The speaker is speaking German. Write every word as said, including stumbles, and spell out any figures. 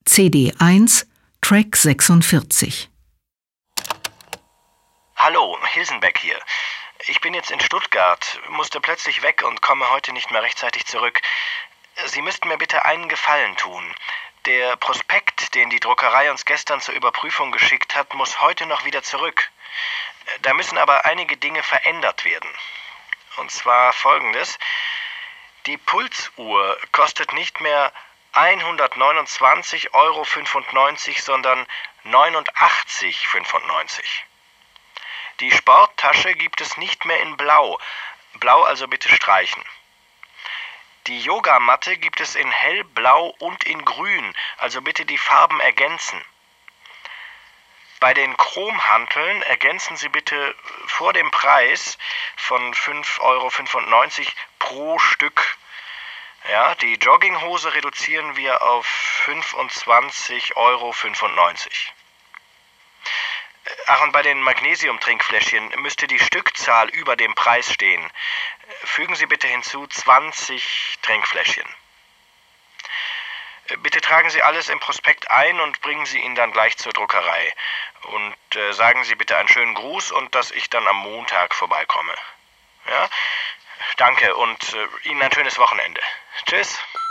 C D eins, Track sechsundvierzig. Hallo, Hilsenbeck hier. Ich bin jetzt in Stuttgart, musste plötzlich weg und komme heute nicht mehr rechtzeitig zurück. Sie müssten mir bitte einen Gefallen tun. Der Prospekt, den die Druckerei uns gestern zur Überprüfung geschickt hat, muss heute noch wieder zurück. Da müssen aber einige Dinge verändert werden. Und zwar folgendes: Die Pulsuhr kostet nicht mehr hundertneunundzwanzig Euro fünfundneunzig, sondern neunundachtzig Euro fünfundneunzig. Die Sporttasche gibt es nicht mehr in Blau. Blau also bitte streichen. Die Yogamatte gibt es in hellblau und in grün, also bitte die Farben ergänzen. Bei den Chromhanteln ergänzen Sie bitte vor dem Preis von fünf Euro fünfundneunzig pro Stück. Ja, die Jogginghose reduzieren wir auf fünfundzwanzig Euro fünfundneunzig. Ach, und bei den Magnesium-Trinkfläschchen müsste die Stückzahl über dem Preis stehen. Fügen Sie bitte hinzu zwanzig Trinkfläschchen. Bitte tragen Sie alles im Prospekt ein und bringen Sie ihn dann gleich zur Druckerei. Und äh, sagen Sie bitte einen schönen Gruß und dass ich dann am Montag vorbeikomme. Ja? Danke und äh, Ihnen ein schönes Wochenende. Tschüss.